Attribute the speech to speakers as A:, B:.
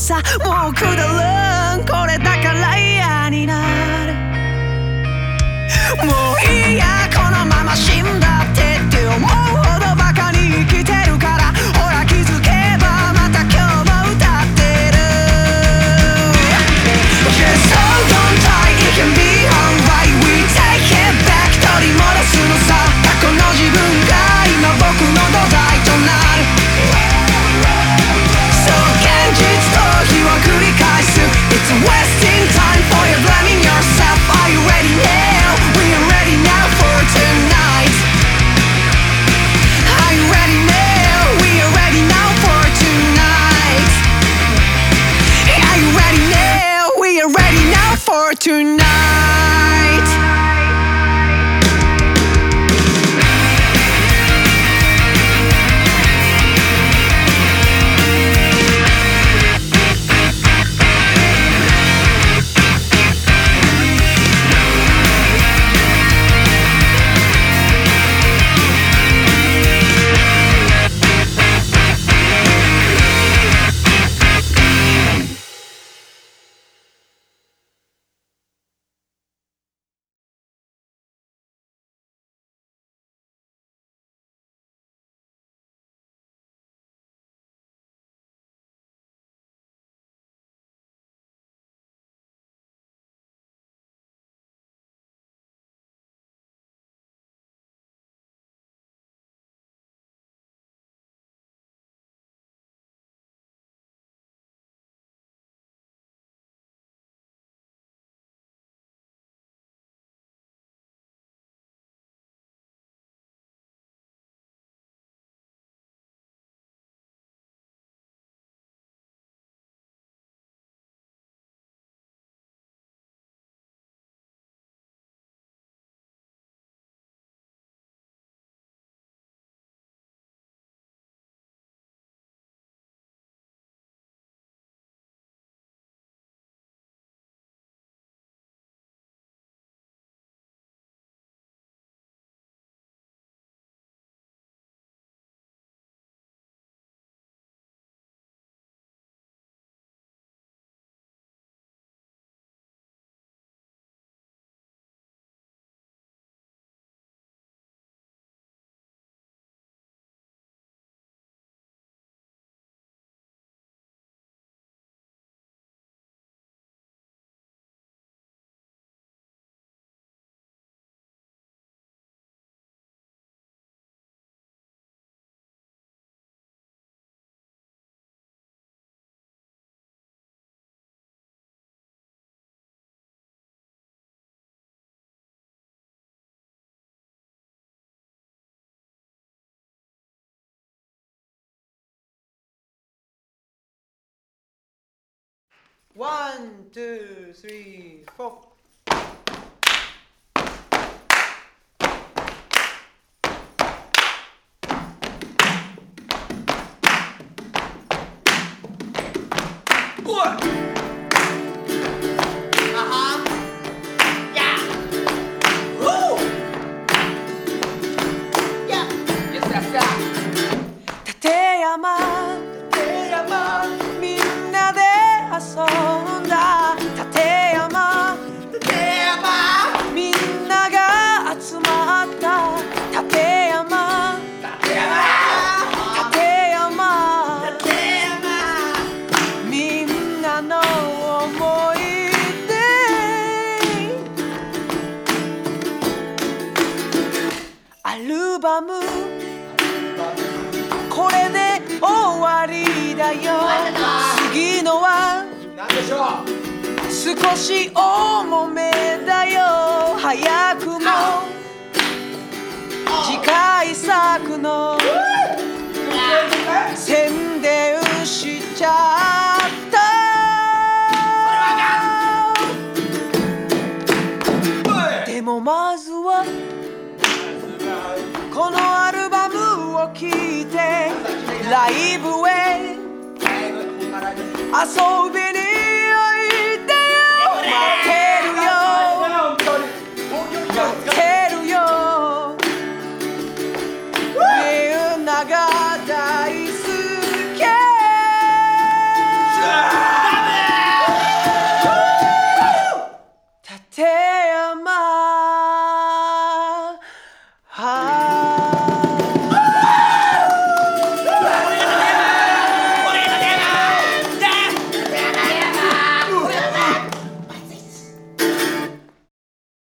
A: さもうくだらんこれだから嫌になるもういいやこのまま死んだって思うほどバカに生きてるからほら気づけばまた今日も歌ってる Just hold on tight it can be alright We take it back 取り戻すのさ過去の自分が今僕の土台となるそう現実と日を繰り返す It's wasting time for you blaming yourself Are you ready now? We are ready now for tonight Are you ready now? We are ready now for tonight Are you ready now? We are ready now for tonight One, two, three, four.これで終わりだよ次のは少し重めだよ早くも次回作の宣伝しちゃったでもまずはこのアルバムを聴いてライブへ遊び